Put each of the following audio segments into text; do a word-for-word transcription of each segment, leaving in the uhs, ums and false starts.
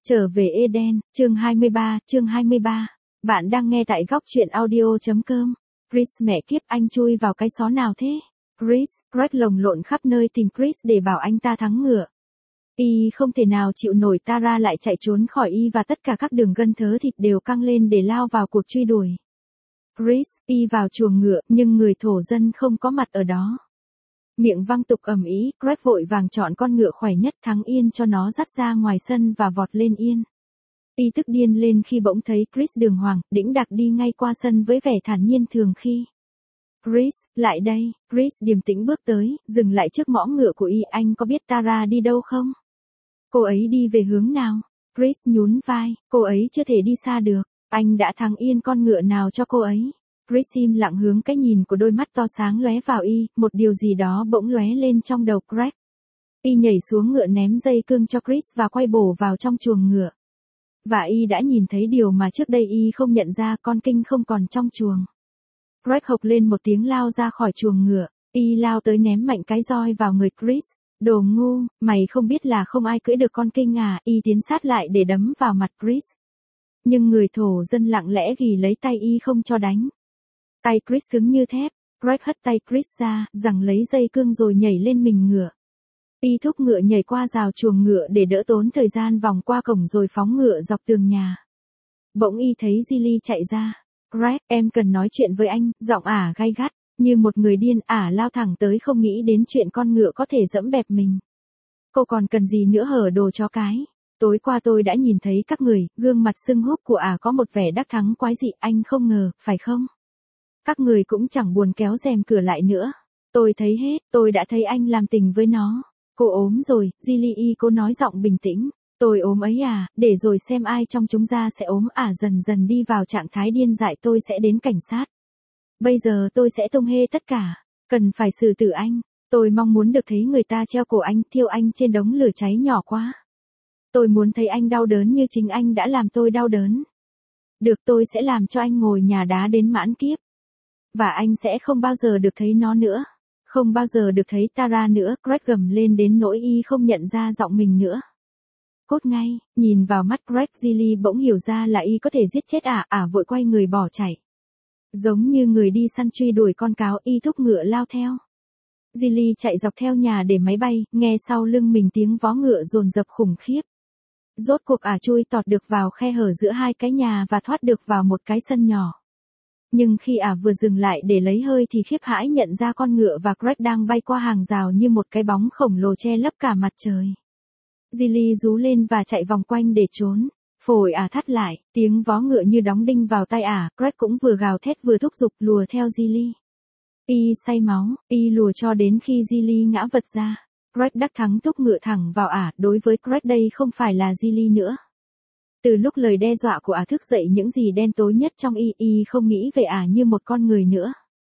Trở về Eden, chương hai mươi ba, chương hai mươi ba. Bạn đang nghe tại góc truyện audio.com. Chris mẹ kiếp, anh chui vào cái xó nào thế? Chris, Greg lồng lộn khắp nơi tìm Chris để bảo anh ta thắng ngựa. Y không thể nào chịu nổi, Tara lại chạy trốn khỏi y và tất cả các đường gân thớ thịt đều căng lên để lao vào cuộc truy đuổi. Chris, y vào chuồng ngựa, nhưng người thổ dân không có mặt ở đó. Miệng văng tục ầm ĩ, Greg vội vàng chọn con ngựa khỏe nhất thắng yên cho nó dắt ra ngoài sân và vọt lên yên. Y tức điên lên khi bỗng thấy Chris đường hoàng, đĩnh đạc đi ngay qua sân với vẻ thản nhiên thường khi. Chris, lại đây, Chris điềm tĩnh bước tới, dừng lại trước mõm ngựa của y. Anh có biết Tara đi đâu không? Cô ấy đi về hướng nào? Chris nhún vai, cô ấy chưa thể đi xa được. Anh đã thắng yên con ngựa nào cho cô ấy? Chris im lặng hướng cái nhìn của đôi mắt to sáng lóe vào y, một điều gì đó bỗng lóe lên trong đầu Greg. Y nhảy xuống ngựa ném dây cương cho Chris và quay bổ vào trong chuồng ngựa. Và y đã nhìn thấy điều mà trước đây y không nhận ra, con kinh không còn trong chuồng. Greg hộc lên một tiếng lao ra khỏi chuồng ngựa, y lao tới ném mạnh cái roi vào người Chris. Đồ ngu, mày không biết là không ai cưỡi được con kinh à? Y tiến sát lại để đấm vào mặt Chris. Nhưng người thổ dân lặng lẽ ghì lấy tay y không cho đánh. Tay Chris cứng như thép, Greg hất tay Chris ra, giằng lấy dây cương rồi nhảy lên mình ngựa. Y thúc ngựa nhảy qua rào chuồng ngựa để đỡ tốn thời gian vòng qua cổng rồi phóng ngựa dọc tường nhà. Bỗng y thấy Gilly chạy ra. Greg, em cần nói chuyện với anh, giọng ả gay gắt, như một người điên. Ả lao thẳng tới, không nghĩ đến chuyện con ngựa có thể dẫm bẹp mình. Cô còn cần gì nữa hở đồ chó cái? Tối qua tôi đã nhìn thấy các người, gương mặt sưng húp của ả có một vẻ đắc thắng quái dị, anh không ngờ, phải không? Các người cũng chẳng buồn kéo rèm cửa lại nữa. Tôi thấy hết, tôi đã thấy anh làm tình với nó. Cô ốm rồi, Gilly, cô nói giọng bình tĩnh. Tôi ốm ấy à, để rồi xem ai trong chúng ta sẽ ốm. Ả dần dần đi vào trạng thái điên dại. Tôi sẽ đến cảnh sát. Bây giờ tôi sẽ tung hê tất cả. Cần phải xử tử anh. Tôi mong muốn được thấy người ta treo cổ anh, thiêu anh trên đống lửa cháy nhỏ quá. Tôi muốn thấy anh đau đớn như chính anh đã làm tôi đau đớn. Được, tôi sẽ làm cho anh ngồi nhà đá đến mãn kiếp. Và anh sẽ không bao giờ được thấy nó nữa. Không bao giờ được thấy Tara nữa. Greg gầm lên đến nỗi y không nhận ra giọng mình nữa. Cốt ngay, nhìn vào mắt Greg, Gilly bỗng hiểu ra là y có thể giết chết ả. Ả vội quay người bỏ chạy. Giống như người đi săn truy đuổi con cáo, y thúc ngựa lao theo. Gilly chạy dọc theo nhà để máy bay, nghe sau lưng mình tiếng vó ngựa dồn dập khủng khiếp. Rốt cuộc ả chui tọt được vào khe hở giữa hai cái nhà và thoát được vào một cái sân nhỏ. Nhưng khi ả vừa dừng lại để lấy hơi thì khiếp hãi nhận ra con ngựa và Greg đang bay qua hàng rào như một cái bóng khổng lồ che lấp cả mặt trời. Gilly rú lên và chạy vòng quanh để trốn. Phổi ả thắt lại, tiếng vó ngựa như đóng đinh vào tai ả. Greg cũng vừa gào thét vừa thúc giục lùa theo Gilly. Y say máu, y lùa cho đến khi Gilly ngã vật ra. Greg đắc thắng thúc ngựa thẳng vào ả. Đối với Greg đây không phải là Gilly nữa. Từ lúc lời đe dọa của ả thức dậy những gì đen tối nhất trong y, y không nghĩ về ả như một con người nữa.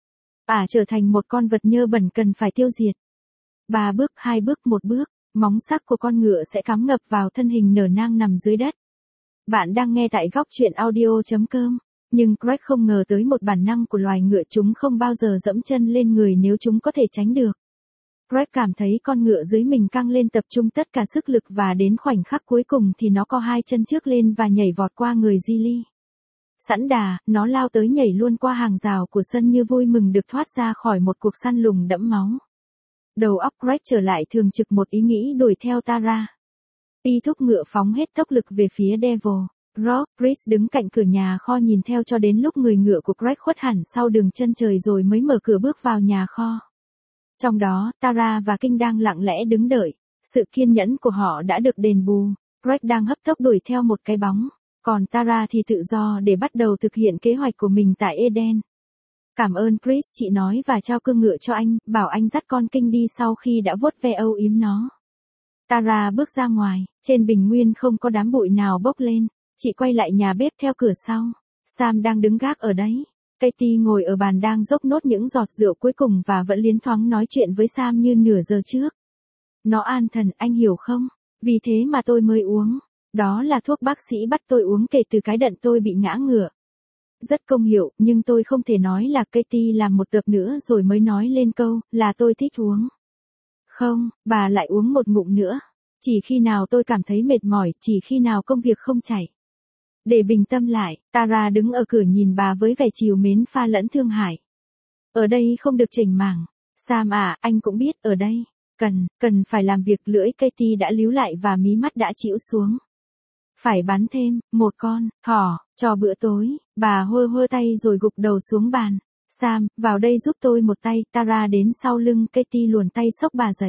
Ả trở thành một con vật nhơ bẩn cần phải tiêu diệt. Ba bước, hai bước, một bước, móng sắc của con ngựa sẽ cắm ngập vào thân hình nở nang nằm dưới đất. Bạn đang nghe tại góc truyện audio.com. Nhưng Greg không ngờ tới một bản năng của loài ngựa, chúng không bao giờ dẫm chân lên người nếu chúng có thể tránh được. Greg cảm thấy con ngựa dưới mình căng lên, tập trung tất cả sức lực và đến khoảnh khắc cuối cùng thì nó co hai chân trước lên và nhảy vọt qua người Gilly. Sẵn đà, nó lao tới nhảy luôn qua hàng rào của sân như vui mừng được thoát ra khỏi một cuộc săn lùng đẫm máu. Đầu óc Greg trở lại thường trực, một ý nghĩ đuổi theo Tara. Y thúc ngựa phóng hết tốc lực về phía Devil Rock. Chris đứng cạnh cửa nhà kho nhìn theo cho đến lúc người ngựa của Greg khuất hẳn sau đường chân trời rồi mới mở cửa bước vào nhà kho. Trong đó, Tara và Kinh đang lặng lẽ đứng đợi. Sự kiên nhẫn của họ đã được đền bù. Greg đang hấp tốc đuổi theo một cái bóng. Còn Tara thì tự do để bắt đầu thực hiện kế hoạch của mình tại Eden. Cảm ơn Chris, chị nói và trao cương ngựa cho anh, bảo anh dắt con Kinh đi sau khi đã vuốt ve âu yếm nó. Tara bước ra ngoài, trên bình nguyên không có đám bụi nào bốc lên. Chị quay lại nhà bếp theo cửa sau. Sam đang đứng gác ở đấy. Katie ngồi ở bàn đang dốc nốt những giọt rượu cuối cùng và vẫn liến thoáng nói chuyện với Sam như nửa giờ trước. Nó an thần, anh hiểu không? Vì thế mà tôi mới uống. Đó là thuốc bác sĩ bắt tôi uống kể từ cái đợt tôi bị ngã ngựa. Rất công hiệu, nhưng tôi không thể nói là Katie làm một tập nữa rồi mới nói lên câu là tôi thích uống. Không, bà lại uống một ngụm nữa. Chỉ khi nào tôi cảm thấy mệt mỏi, chỉ khi nào công việc không chạy. Để bình tâm lại, Tara đứng ở cửa nhìn bà với vẻ trìu mến pha lẫn thương hại. Ở đây không được chỉnh mảng. Sam à, anh cũng biết, ở đây. Cần, cần phải làm việc. Lưỡi Katie đã líu lại và mí mắt đã chĩu xuống. Phải bắn thêm, một con, thỏ, cho bữa tối. Bà hơ hơ tay rồi gục đầu xuống bàn. Sam, vào đây giúp tôi một tay. Tara đến sau lưng Katie luồn tay xốc bà dậy.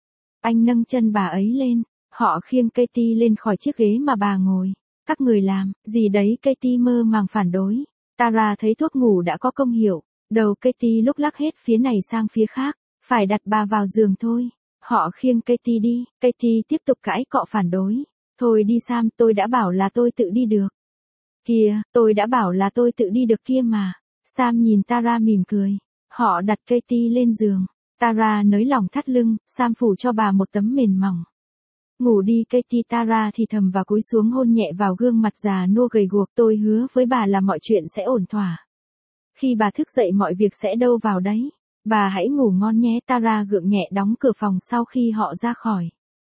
Anh nâng chân bà ấy lên. Họ khiêng Katie lên khỏi chiếc ghế mà bà ngồi. Các người làm, gì đấy? Katie mơ màng phản đối. Tara thấy thuốc ngủ đã có công hiệu. Đầu Katie lúc lắc hết phía này sang phía khác. Phải đặt bà vào giường thôi. Họ khiêng Katie đi. Katie tiếp tục cãi cọ phản đối. Thôi đi Sam, tôi đã bảo là tôi tự đi được. Kìa, tôi đã bảo là tôi tự đi được kia mà. Sam nhìn Tara mỉm cười. Họ đặt Katie lên giường. Tara nới lỏng thắt lưng, Sam phủ cho bà một tấm mền mỏng. Ngủ đi Katie. Tara thì thầm và cúi xuống hôn nhẹ vào gương mặt già nua gầy guộc. Tôi hứa với bà là mọi chuyện sẽ ổn thỏa. Khi bà thức dậy mọi việc sẽ đâu vào đấy. Bà hãy ngủ ngon nhé. Tara gượng nhẹ đóng cửa phòng sau khi họ ra khỏi.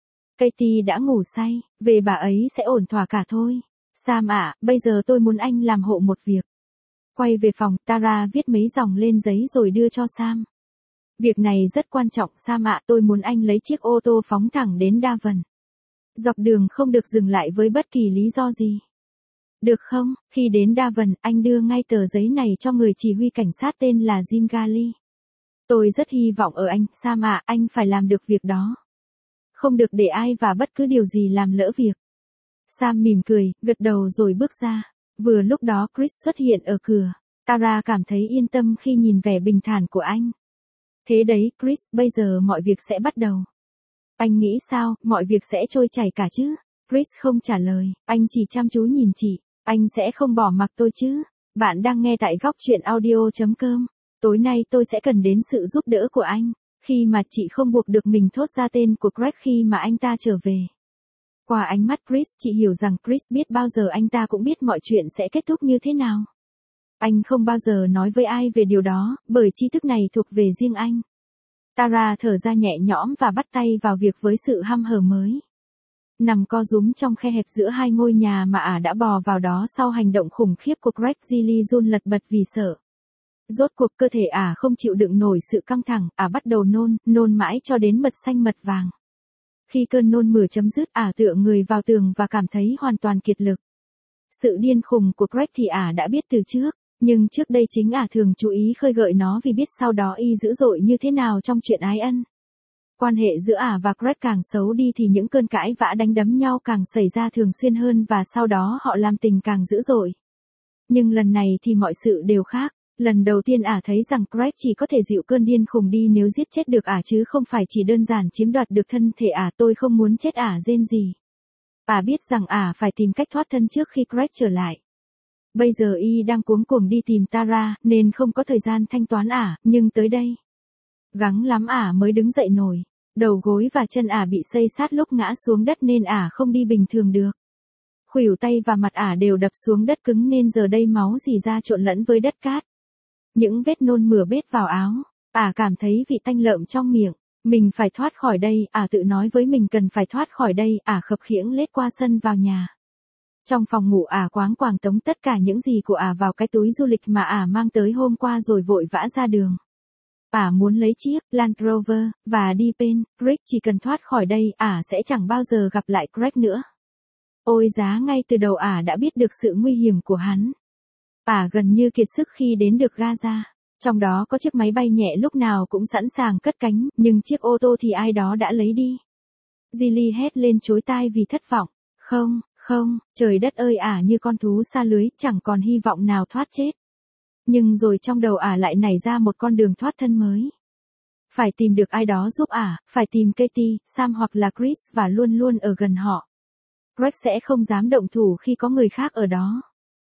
Katie đã ngủ say, về bà ấy sẽ ổn thỏa cả thôi. Sam ạ, bây giờ tôi muốn anh làm hộ một việc. Quay về phòng, Tara viết mấy dòng lên giấy rồi đưa cho Sam. Việc này rất quan trọng Sam ạ, tôi muốn anh lấy chiếc ô tô phóng thẳng đến Devon. Dọc đường không được dừng lại với bất kỳ lý do gì. Được không? Khi đến Devon, anh đưa ngay tờ giấy này cho người chỉ huy cảnh sát tên là Jim Galley. Tôi rất hy vọng ở anh, Sam ạ, anh phải làm được việc đó. Không được để ai và bất cứ điều gì làm lỡ việc. Sam mỉm cười, gật đầu rồi bước ra. Vừa lúc đó Chris xuất hiện ở cửa. Tara cảm thấy yên tâm khi nhìn vẻ bình thản của anh. Thế đấy, Chris, bây giờ mọi việc sẽ bắt đầu. Anh nghĩ sao, mọi việc sẽ trôi chảy cả chứ? Chris không trả lời, anh chỉ chăm chú nhìn chị. Anh sẽ không bỏ mặc tôi chứ? Bạn đang nghe tại góc truyện audio chấm com. Tối nay tôi sẽ cần đến sự giúp đỡ của anh. Khi mà chị không buộc được mình thốt ra tên của Greg khi mà anh ta trở về. Qua ánh mắt Chris, chị hiểu rằng Chris biết bao giờ anh ta cũng biết mọi chuyện sẽ kết thúc như thế nào. Anh không bao giờ nói với ai về điều đó, bởi tri thức này thuộc về riêng anh. Tara thở ra nhẹ nhõm và bắt tay vào việc với sự hăm hở mới. Nằm co rúm trong khe hẹp giữa hai ngôi nhà mà ả đã bò vào đó sau hành động khủng khiếp của Greg, Gilly run lật bật vì sợ. Rốt cuộc cơ thể ả không chịu đựng nổi sự căng thẳng, ả bắt đầu nôn, nôn mãi cho đến mật xanh mật vàng. Khi cơn nôn mửa chấm dứt, ả tựa người vào tường và cảm thấy hoàn toàn kiệt lực. Sự điên khùng của Greg thì ả đã biết từ trước, nhưng trước đây chính ả thường chú ý khơi gợi nó vì biết sau đó y dữ dội như thế nào trong chuyện ái ân. Quan hệ giữa ả và Greg càng xấu đi thì những cơn cãi vã đánh đấm nhau càng xảy ra thường xuyên hơn và sau đó họ làm tình càng dữ dội. Nhưng lần này thì mọi sự đều khác. Lần đầu tiên ả thấy rằng Greg chỉ có thể dịu cơn điên khùng đi nếu giết chết được ả chứ không phải chỉ đơn giản chiếm đoạt được thân thể ả. Tôi không muốn chết ả rên gì. Ả biết rằng ả phải tìm cách thoát thân trước khi Greg trở lại. Bây giờ y đang cuống cuồng đi tìm Tara nên không có thời gian thanh toán ả, nhưng tới đây. Gắng lắm ả mới đứng dậy nổi. Đầu gối và chân ả bị xây sát lúc ngã xuống đất nên ả không đi bình thường được. Khuỷu tay và mặt ả đều đập xuống đất cứng nên giờ đây máu rỉ ra trộn lẫn với đất cát. Những vết nôn mửa bết vào áo, ả cảm thấy vị tanh lợm trong miệng. Mình phải thoát khỏi đây, ả tự nói với mình cần phải thoát khỏi đây, ả khập khiễng lết qua sân vào nhà. Trong phòng ngủ ả quáng quàng tống tất cả những gì của ả vào cái túi du lịch mà ả mang tới hôm qua rồi vội vã ra đường. Ả muốn lấy chiếc Land Rover và đi bên Greg, chỉ cần thoát khỏi đây, ả sẽ chẳng bao giờ gặp lại Greg nữa. Ôi giá, ngay từ đầu ả đã biết được sự nguy hiểm của hắn. Ả gần như kiệt sức khi đến được Gaza. Trong đó có chiếc máy bay nhẹ lúc nào cũng sẵn sàng cất cánh, nhưng chiếc ô tô thì ai đó đã lấy đi. Gilly hét lên chối tai vì thất vọng. Không, không, trời đất ơi, ả như con thú sa lưới, chẳng còn hy vọng nào thoát chết. Nhưng rồi trong đầu ả lại nảy ra một con đường thoát thân mới. Phải tìm được ai đó giúp ả, phải tìm Katie, Sam hoặc là Chris và luôn luôn ở gần họ. Greg sẽ không dám động thủ khi có người khác ở đó.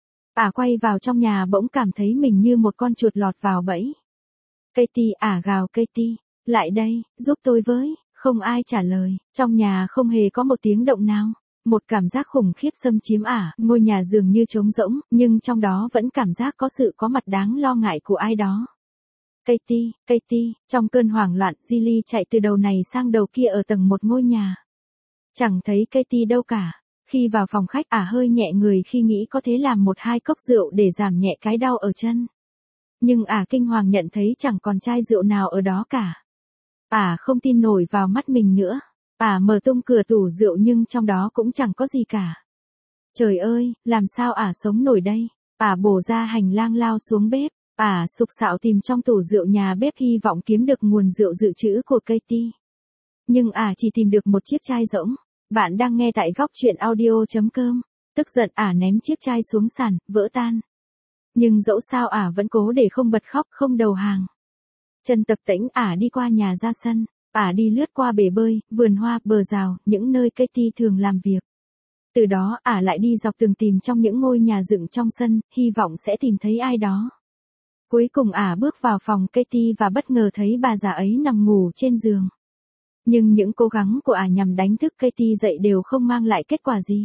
Ả quay vào trong nhà bỗng cảm thấy mình như một con chuột lọt vào bẫy. Katie, ả gào, Katie, lại đây, giúp tôi với. Không ai trả lời, trong nhà không hề có một tiếng động nào. Một cảm giác khủng khiếp xâm chiếm ả, ngôi nhà dường như trống rỗng, nhưng trong đó vẫn cảm giác có sự có mặt đáng lo ngại của ai đó. Katie, Katie, trong cơn hoảng loạn, Gilly chạy từ đầu này sang đầu kia ở tầng một ngôi nhà. Chẳng thấy Katie đâu cả. Khi vào phòng khách ả hơi nhẹ người khi nghĩ có thể làm một hai cốc rượu để giảm nhẹ cái đau ở chân. Nhưng ả kinh hoàng nhận thấy chẳng còn chai rượu nào ở đó cả. Ả không tin nổi vào mắt mình nữa. Ả mở tung cửa tủ rượu nhưng trong đó cũng chẳng có gì cả. Trời ơi, làm sao ả sống nổi đây? Ả bổ ra hành lang lao xuống bếp. Ả sục sạo tìm trong tủ rượu nhà bếp hy vọng kiếm được nguồn rượu dự trữ của Katie. Nhưng ả chỉ tìm được một chiếc chai rỗng. Bạn đang nghe tại góc chuyện audio.com. Tức giận ả ném chiếc chai xuống sàn, vỡ tan. Nhưng dẫu sao ả vẫn cố để không bật khóc, không đầu hàng. Chân tập tễnh ả đi qua nhà ra sân. Ả đi lướt qua bể bơi, vườn hoa, bờ rào, những nơi Katie thường làm việc. Từ đó ả lại đi dọc tường tìm trong những ngôi nhà dựng trong sân, hy vọng sẽ tìm thấy ai đó. Cuối cùng ả bước vào phòng Katie và bất ngờ thấy bà già ấy nằm ngủ trên giường. Nhưng những cố gắng của ả nhằm đánh thức Katie dậy đều không mang lại kết quả gì.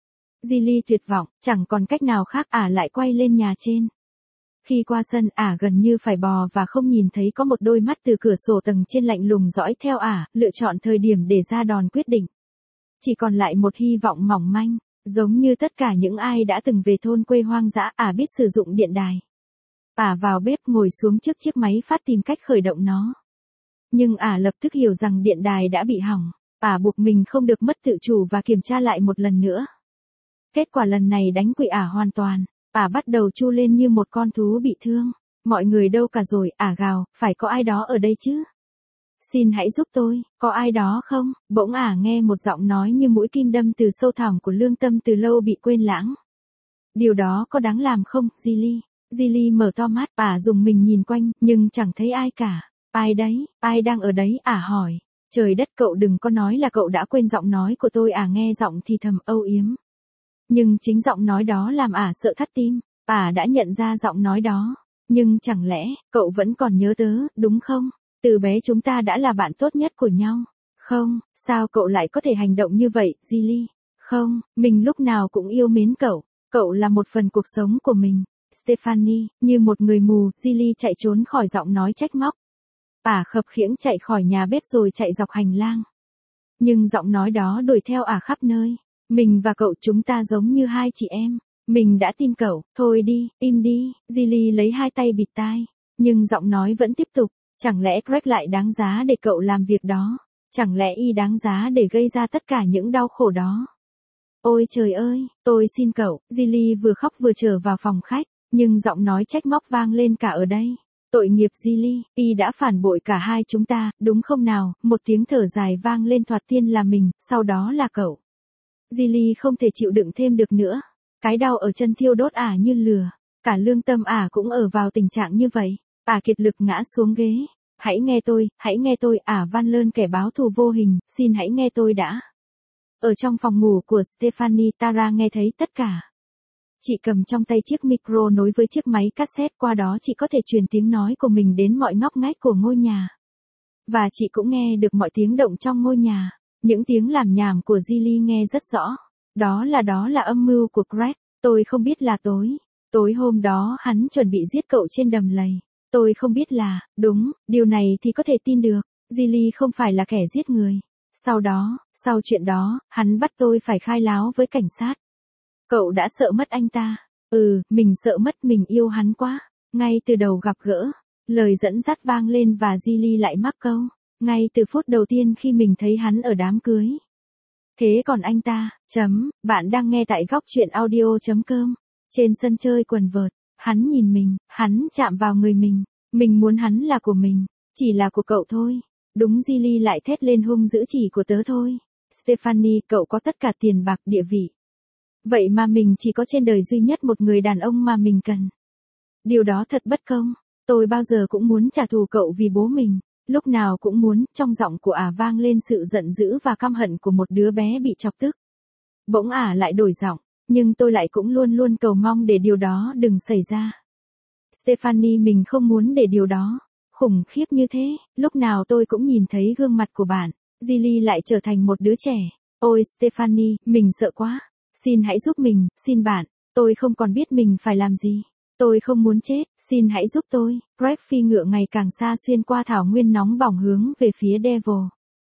Gilly tuyệt vọng, chẳng còn cách nào khác ả lại quay lên nhà trên. Khi qua sân ả gần như phải bò và không nhìn thấy có một đôi mắt từ cửa sổ tầng trên lạnh lùng dõi theo ả, lựa chọn thời điểm để ra đòn quyết định. Chỉ còn lại một hy vọng mỏng manh, giống như tất cả những ai đã từng về thôn quê hoang dã, ả biết sử dụng điện đài. Ả vào bếp ngồi xuống trước chiếc máy phát tìm cách khởi động nó. Nhưng ả lập tức hiểu rằng điện đài đã bị hỏng, ả buộc mình không được mất tự chủ và kiểm tra lại một lần nữa. Kết quả lần này đánh quỵ ả hoàn toàn, ả bắt đầu tru lên như một con thú bị thương. Mọi người đâu cả rồi, ả gào, phải có ai đó ở đây chứ? Xin hãy giúp tôi, có ai đó không? Bỗng ả nghe một giọng nói như mũi kim đâm từ sâu thẳm của lương tâm từ lâu bị quên lãng. Điều đó có đáng làm không, Gilly? Gilly mở to mắt, ả dùng mình nhìn quanh, nhưng chẳng thấy ai cả. Ai đấy, ai đang ở đấy, ả hỏi. Trời đất, cậu đừng có nói là cậu đã quên giọng nói của tôi. Ả nghe giọng thì thầm âu yếm. Nhưng chính giọng nói đó làm ả sợ thắt tim. Ả đã nhận ra giọng nói đó. Nhưng chẳng lẽ, cậu vẫn còn nhớ tớ, đúng không? Từ bé chúng ta đã là bạn tốt nhất của nhau. Không, sao cậu lại có thể hành động như vậy, Gilly? Không, mình lúc nào cũng yêu mến cậu. Cậu là một phần cuộc sống của mình. Stephanie, như một người mù, Gilly chạy trốn khỏi giọng nói trách móc. Ả khập khiễng chạy khỏi nhà bếp rồi chạy dọc hành lang. Nhưng giọng nói đó đuổi theo ả khắp nơi. Mình và cậu chúng ta giống như hai chị em. Mình đã tin cậu, thôi đi, im đi. Gilly lấy hai tay bịt tai. Nhưng giọng nói vẫn tiếp tục. Chẳng lẽ Greg lại đáng giá để cậu làm việc đó? Chẳng lẽ y đáng giá để gây ra tất cả những đau khổ đó? Ôi trời ơi, tôi xin cậu. Gilly vừa khóc vừa trở vào phòng khách. Nhưng giọng nói trách móc vang lên cả ở đây. Tội nghiệp Gilly, y đã phản bội cả hai chúng ta, đúng không nào? Một tiếng thở dài vang lên, thoạt tiên là mình, sau đó là cậu. Gilly không thể chịu đựng thêm được nữa. Cái đau ở chân thiêu đốt ả như lửa. Cả lương tâm ả cũng ở vào tình trạng như vậy. Ả kiệt lực ngã xuống ghế. Hãy nghe tôi, hãy nghe tôi, ả van lơn kẻ báo thù vô hình, xin hãy nghe tôi đã. Ở trong phòng ngủ của Stephanie, Tara nghe thấy tất cả. Chị cầm trong tay chiếc micro nối với chiếc máy cassette, qua đó chị có thể truyền tiếng nói của mình đến mọi ngóc ngách của ngôi nhà. Và chị cũng nghe được mọi tiếng động trong ngôi nhà. Những tiếng làm nhảm của Gilly nghe rất rõ. Đó là đó là âm mưu của Greg. Tôi không biết là tối. Tối hôm đó hắn chuẩn bị giết cậu trên đầm lầy. Tôi không biết là, đúng, điều này thì có thể tin được. Gilly không phải là kẻ giết người. Sau đó, sau chuyện đó, hắn bắt tôi phải khai láo với cảnh sát. Cậu đã sợ mất anh ta. Ừ, mình sợ mất, mình yêu hắn quá. Ngay từ đầu gặp gỡ, lời dẫn dắt vang lên và Gilly lại mắc câu. Ngay từ phút đầu tiên khi mình thấy hắn ở đám cưới. Thế còn anh ta, chấm, bạn đang nghe tại góc chuyện audio.com. Trên sân chơi quần vợt, hắn nhìn mình, hắn chạm vào người mình. Mình muốn hắn là của mình, chỉ là của cậu thôi. Đúng, Gilly lại thét lên, hung dữ, chỉ của tớ thôi. Stephanie, cậu có tất cả tiền bạc, địa vị. Vậy mà mình chỉ có trên đời duy nhất một người đàn ông mà mình cần. Điều đó thật bất công. Tôi bao giờ cũng muốn trả thù cậu vì bố mình. Lúc nào cũng muốn. Trong giọng của ả vang lên sự giận dữ và căm hận của một đứa bé bị chọc tức. Bỗng ả lại đổi giọng. Nhưng tôi lại cũng luôn luôn cầu mong để điều đó đừng xảy ra. Stephanie, mình không muốn để điều đó khủng khiếp như thế. Lúc nào tôi cũng nhìn thấy gương mặt của bạn. Gilly lại trở thành một đứa trẻ. Ôi Stephanie, mình sợ quá. Xin hãy giúp mình, xin bạn. Tôi không còn biết mình phải làm gì. Tôi không muốn chết, xin hãy giúp tôi. Greg phi ngựa ngày càng xa xuyên qua thảo nguyên nóng bỏng hướng về phía Devil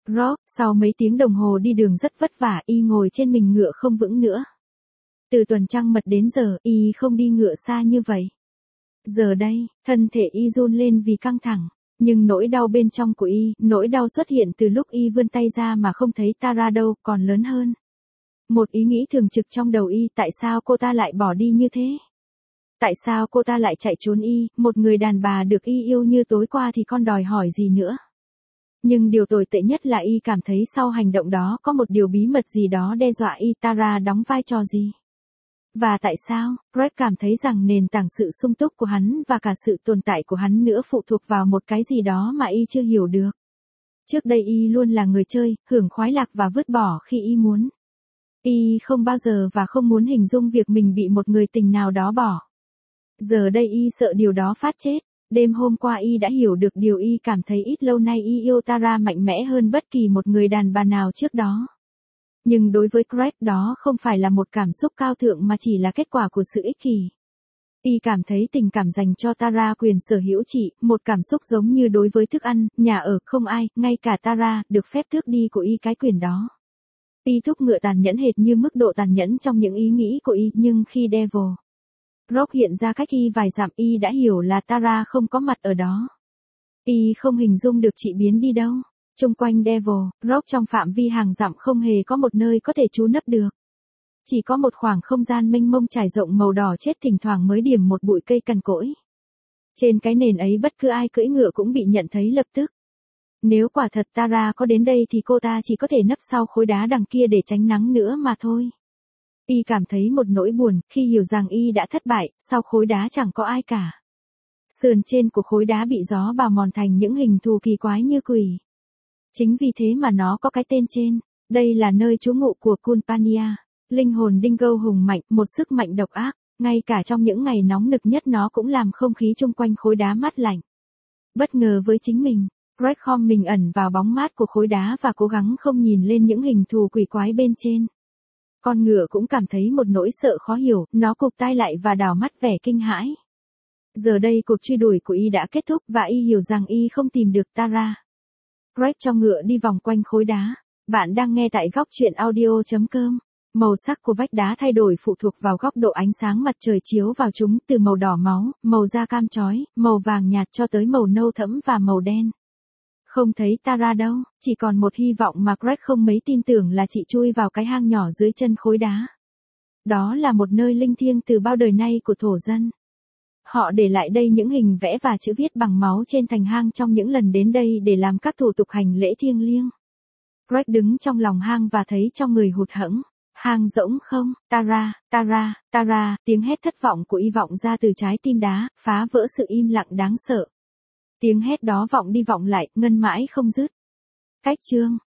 Rock, sau mấy tiếng đồng hồ đi đường rất vất vả, y ngồi trên mình ngựa không vững nữa. Từ tuần trăng mật đến giờ, y không đi ngựa xa như vậy. Giờ đây, thân thể y run lên vì căng thẳng. Nhưng nỗi đau bên trong của y, nỗi đau xuất hiện từ lúc y vươn tay ra mà không thấy Tara đâu, còn lớn hơn. Một ý nghĩ thường trực trong đầu y, tại sao cô ta lại bỏ đi như thế? Tại sao cô ta lại chạy trốn y, một người đàn bà được y yêu như tối qua thì con đòi hỏi gì nữa? Nhưng điều tồi tệ nhất là y cảm thấy sau hành động đó có một điều bí mật gì đó đe dọa y. Tara đóng vai trò gì? Và tại sao, Greg cảm thấy rằng nền tảng sự sung túc của hắn và cả sự tồn tại của hắn nữa phụ thuộc vào một cái gì đó mà y chưa hiểu được. Trước đây y luôn là người chơi, hưởng khoái lạc và vứt bỏ khi y muốn. Y không bao giờ và không muốn hình dung việc mình bị một người tình nào đó bỏ. Giờ đây y sợ điều đó phát chết. Đêm hôm qua y đã hiểu được điều y cảm thấy ít lâu nay y yêu Tara mạnh mẽ hơn bất kỳ một người đàn bà nào trước đó. Nhưng đối với Greg đó không phải là một cảm xúc cao thượng mà chỉ là kết quả của sự ích kỷ. Y cảm thấy tình cảm dành cho Tara quyền sở hữu chỉ, một cảm xúc giống như đối với thức ăn, nhà ở, không ai, ngay cả Tara, được phép tước đi của y cái quyền đó. Y thúc ngựa tàn nhẫn hệt như mức độ tàn nhẫn trong những ý nghĩ của y, nhưng khi Devil Rock hiện ra cách y vài dặm y đã hiểu là Tara không có mặt ở đó. Y không hình dung được chị biến đi đâu. Xung quanh Devil Rock trong phạm vi hàng dặm không hề có một nơi có thể trú nấp được. Chỉ có một khoảng không gian mênh mông trải rộng màu đỏ chết thỉnh thoảng mới điểm một bụi cây cằn cỗi. Trên cái nền ấy bất cứ ai cưỡi ngựa cũng bị nhận thấy lập tức. Nếu quả thật Tara có đến đây thì cô ta chỉ có thể nấp sau khối đá đằng kia để tránh nắng nữa mà thôi. Y cảm thấy một nỗi buồn khi hiểu rằng y đã thất bại, sau khối đá chẳng có ai cả. Sườn trên của khối đá bị gió bào mòn thành những hình thù kỳ quái như quỷ. Chính vì thế mà nó có cái tên trên. Đây là nơi trú ngụ của Culpania. Linh hồn Dingo hùng mạnh, một sức mạnh độc ác. Ngay cả trong những ngày nóng nực nhất nó cũng làm không khí chung quanh khối đá mát lạnh. Bất ngờ với chính mình, Greg khom mình ẩn vào bóng mát của khối đá và cố gắng không nhìn lên những hình thù quỷ quái bên trên. Con ngựa cũng cảm thấy một nỗi sợ khó hiểu, nó cụp tai lại và đảo mắt vẻ kinh hãi. Giờ đây cuộc truy đuổi của y đã kết thúc và y hiểu rằng y không tìm được Tara. Greg cho ngựa đi vòng quanh khối đá. Bạn đang nghe tại góc truyện audio chấm com. Màu sắc của vách đá thay đổi phụ thuộc vào góc độ ánh sáng mặt trời chiếu vào chúng, từ màu đỏ máu, màu da cam chói, màu vàng nhạt cho tới màu nâu thẫm và màu đen. Không thấy Tara đâu, chỉ còn một hy vọng mà Greg không mấy tin tưởng là chị chui vào cái hang nhỏ dưới chân khối đá. Đó là một nơi linh thiêng từ bao đời nay của thổ dân. Họ để lại đây những hình vẽ và chữ viết bằng máu trên thành hang trong những lần đến đây để làm các thủ tục hành lễ thiêng liêng. Greg đứng trong lòng hang và thấy trong người hụt hẫng. Hang rỗng không, Tara, Tara, Tara, tiếng hét thất vọng của y vọng ra từ trái tim đá, phá vỡ sự im lặng đáng sợ. Tiếng hét đó vọng đi vọng lại, ngân mãi không dứt. Cách chương